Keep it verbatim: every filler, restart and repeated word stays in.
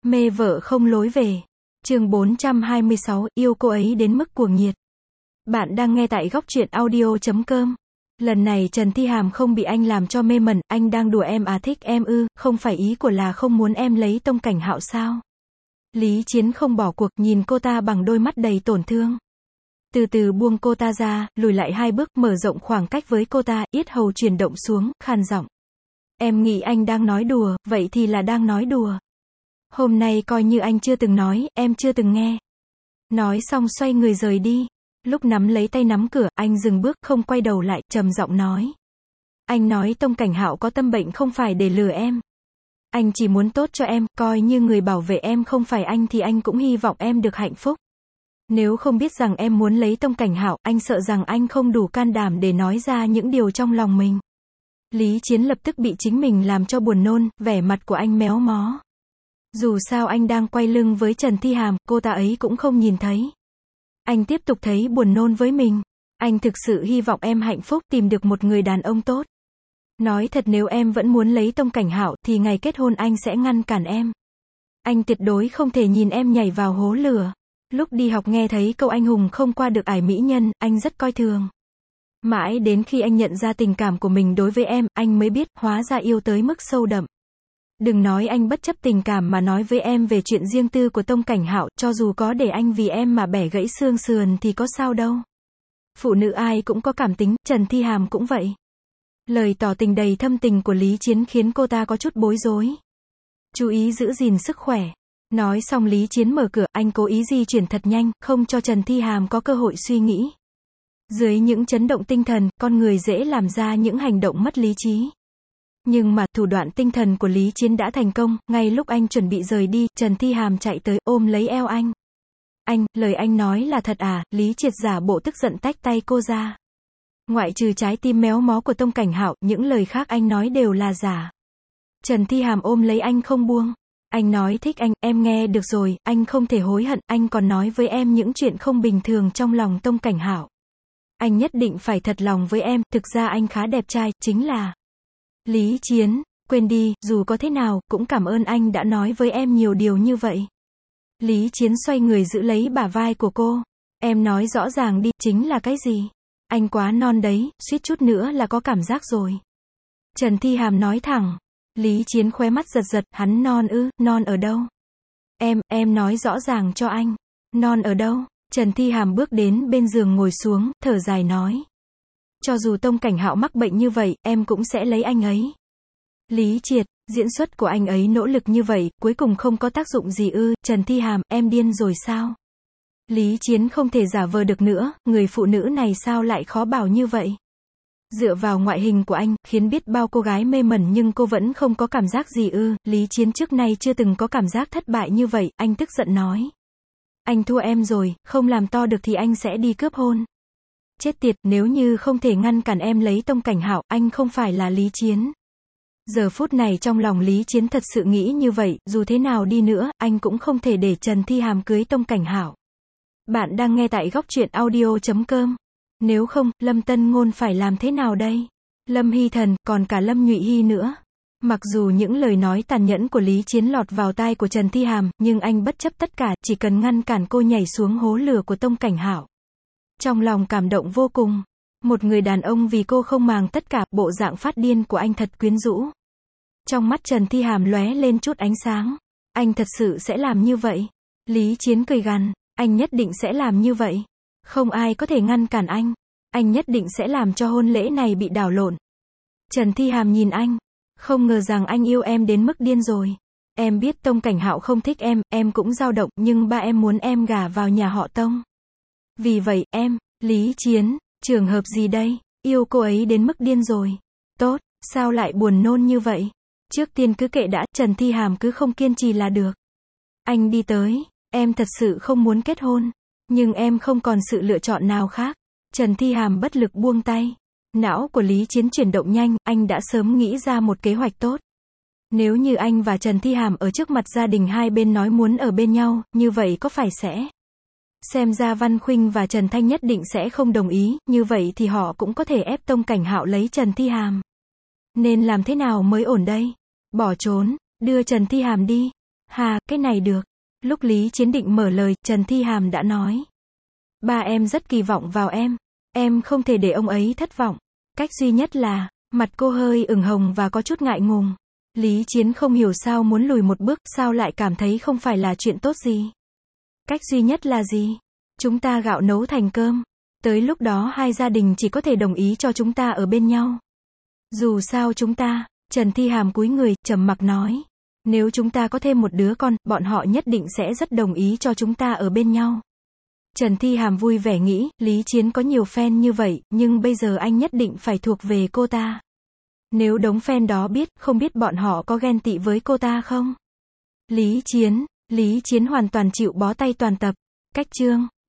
Mê vợ không lối về. Chương bốn trăm hai mươi sáu, yêu cô ấy đến mức cuồng nhiệt. Bạn đang nghe tại góc truyện audio chấm com. Lần này Trần Thi Hàm không bị anh làm cho mê mẩn, anh đang đùa em à, thích em ư, không phải ý của là không muốn em lấy Tông Cảnh Hạo sao? Lý Chiến không bỏ cuộc, nhìn cô ta bằng đôi mắt đầy tổn thương. Từ từ buông cô ta ra, lùi lại hai bước, mở rộng khoảng cách với cô ta, yết hầu chuyển động xuống, khàn giọng. Em nghĩ anh đang nói đùa, vậy thì là đang nói đùa. Hôm nay coi như anh chưa từng nói, em chưa từng nghe. Nói xong xoay người rời đi. Lúc nắm lấy tay nắm cửa, anh dừng bước, không quay đầu lại, trầm giọng nói. Anh nói Tông Cảnh Hạo có tâm bệnh không phải để lừa em. Anh chỉ muốn tốt cho em, coi như người bảo vệ em không phải anh thì anh cũng hy vọng em được hạnh phúc. Nếu không biết rằng em muốn lấy Tông Cảnh Hạo, anh sợ rằng anh không đủ can đảm để nói ra những điều trong lòng mình. Lý Chiến lập tức bị chính mình làm cho buồn nôn, vẻ mặt của anh méo mó. Dù sao anh đang quay lưng với Trần Thi Hàm, cô ta ấy cũng không nhìn thấy. Anh tiếp tục thấy buồn nôn với mình. Anh thực sự hy vọng em hạnh phúc, tìm được một người đàn ông tốt. Nói thật, nếu em vẫn muốn lấy Tông Cảnh Hạo, thì ngày kết hôn anh sẽ ngăn cản em. Anh tuyệt đối không thể nhìn em nhảy vào hố lửa. Lúc đi học nghe thấy câu anh hùng không qua được ải mỹ nhân, anh rất coi thường. Mãi đến khi anh nhận ra tình cảm của mình đối với em, anh mới biết, hóa ra yêu tới mức sâu đậm. Đừng nói anh bất chấp tình cảm mà nói với em về chuyện riêng tư của Tông Cảnh Hạo, cho dù có để anh vì em mà bẻ gãy xương sườn thì có sao đâu. Phụ nữ ai cũng có cảm tính, Trần Thi Hàm cũng vậy. Lời tỏ tình đầy thâm tình của Lý Chiến khiến cô ta có chút bối rối. Chú ý giữ gìn sức khỏe. Nói xong Lý Chiến mở cửa, anh cố ý di chuyển thật nhanh, không cho Trần Thi Hàm có cơ hội suy nghĩ. Dưới những chấn động tinh thần, con người dễ làm ra những hành động mất lý trí. Nhưng mà, thủ đoạn tinh thần của Lý Chiến đã thành công, ngay lúc anh chuẩn bị rời đi, Trần Thi Hàm chạy tới, ôm lấy eo anh. Anh, lời anh nói là thật à? Lý Triệt giả bộ tức giận tách tay cô ra. Ngoại trừ trái tim méo mó của Tông Cảnh Hạo, những lời khác anh nói đều là giả. Trần Thi Hàm ôm lấy anh không buông. Anh nói thích anh, em nghe được rồi, anh không thể hối hận, anh còn nói với em những chuyện không bình thường trong lòng Tông Cảnh Hạo. Anh nhất định phải thật lòng với em, thực ra anh khá đẹp trai, chính là... Lý Chiến, quên đi, dù có thế nào, cũng cảm ơn anh đã nói với em nhiều điều như vậy. Lý Chiến xoay người giữ lấy bả vai của cô. Em nói rõ ràng đi, chính là cái gì? Anh quá non đấy, suýt chút nữa là có cảm giác rồi. Trần Thi Hàm nói thẳng. Lý Chiến khóe mắt giật giật, hắn non ư, non ở đâu? Em, em nói rõ ràng cho anh. Non ở đâu? Trần Thi Hàm bước đến bên giường ngồi xuống, thở dài nói. Cho dù Tông Cảnh Hạo mắc bệnh như vậy, em cũng sẽ lấy anh ấy. Lý Triệt, diễn xuất của anh ấy nỗ lực như vậy, cuối cùng không có tác dụng gì ư? Trần Thi Hàm, em điên rồi sao? Lý Chiến không thể giả vờ được nữa, người phụ nữ này sao lại khó bảo như vậy? Dựa vào ngoại hình của anh, khiến biết bao cô gái mê mẩn nhưng cô vẫn không có cảm giác gì ư? Lý Chiến trước nay chưa từng có cảm giác thất bại như vậy, anh tức giận nói. Anh thua em rồi, không làm to được thì anh sẽ đi cướp hôn. Chết tiệt, nếu như không thể ngăn cản em lấy Tông Cảnh Hạo, anh không phải là Lý Chiến. Giờ phút này trong lòng Lý Chiến thật sự nghĩ như vậy, dù thế nào đi nữa, anh cũng không thể để Trần Thi Hàm cưới Tông Cảnh Hạo. Bạn đang nghe tại góc truyện audio chấm com. Nếu không, Lâm Tân Ngôn phải làm thế nào đây? Lâm Hy Thần, còn cả Lâm Nhụy Hy nữa. Mặc dù những lời nói tàn nhẫn của Lý Chiến lọt vào tai của Trần Thi Hàm, nhưng anh bất chấp tất cả, chỉ cần ngăn cản cô nhảy xuống hố lửa của Tông Cảnh Hạo. Trong lòng cảm động vô cùng. Một người đàn ông vì cô không màng tất cả, bộ dạng phát điên của anh thật quyến rũ. Trong mắt Trần Thi Hàm lóe lên chút ánh sáng. Anh thật sự sẽ làm như vậy. Lý Chiến cười gằn, anh nhất định sẽ làm như vậy. Không ai có thể ngăn cản anh. Anh nhất định sẽ làm cho hôn lễ này bị đảo lộn. Trần Thi Hàm nhìn anh. Không ngờ rằng anh yêu em đến mức điên rồi. Em biết Tông Cảnh Hạo không thích em, em cũng dao động, nhưng ba em muốn em gả vào nhà họ Tông. Vì vậy, em, Lý Chiến, trường hợp gì đây? Yêu cô ấy đến mức điên rồi. Tốt, sao lại buồn nôn như vậy? Trước tiên cứ kệ đã, Trần Thi Hàm cứ không kiên trì là được. Anh đi tới, em thật sự không muốn kết hôn. Nhưng em không còn sự lựa chọn nào khác. Trần Thi Hàm bất lực buông tay. Não của Lý Chiến chuyển động nhanh, anh đã sớm nghĩ ra một kế hoạch tốt. Nếu như anh và Trần Thi Hàm ở trước mặt gia đình hai bên nói muốn ở bên nhau, như vậy có phải sẽ... Xem ra Văn Khuynh và Trần Thanh nhất định sẽ không đồng ý, như vậy thì họ cũng có thể ép Tông Cảnh Hạo lấy Trần Thi Hàm. Nên làm thế nào mới ổn đây? Bỏ trốn, đưa Trần Thi Hàm đi. Hà, cái này được. Lúc Lý Chiến định mở lời, Trần Thi Hàm đã nói. Ba em rất kỳ vọng vào em. Em không thể để ông ấy thất vọng. Cách duy nhất là, mặt cô hơi ửng hồng và có chút ngại ngùng. Lý Chiến không hiểu sao muốn lùi một bước, sao lại cảm thấy không phải là chuyện tốt gì. Cách duy nhất là gì? Chúng ta gạo nấu thành cơm. Tới lúc đó hai gia đình chỉ có thể đồng ý cho chúng ta ở bên nhau. Dù sao chúng ta, Trần Thi Hàm cúi người, trầm mặc nói. Nếu chúng ta có thêm một đứa con, bọn họ nhất định sẽ rất đồng ý cho chúng ta ở bên nhau. Trần Thi Hàm vui vẻ nghĩ, Lý Chiến có nhiều fan như vậy, nhưng bây giờ anh nhất định phải thuộc về cô ta. Nếu đống fan đó biết, không biết bọn họ có ghen tị với cô ta không? Lý Chiến, Lý Chiến hoàn toàn chịu bó tay toàn tập. Cách chương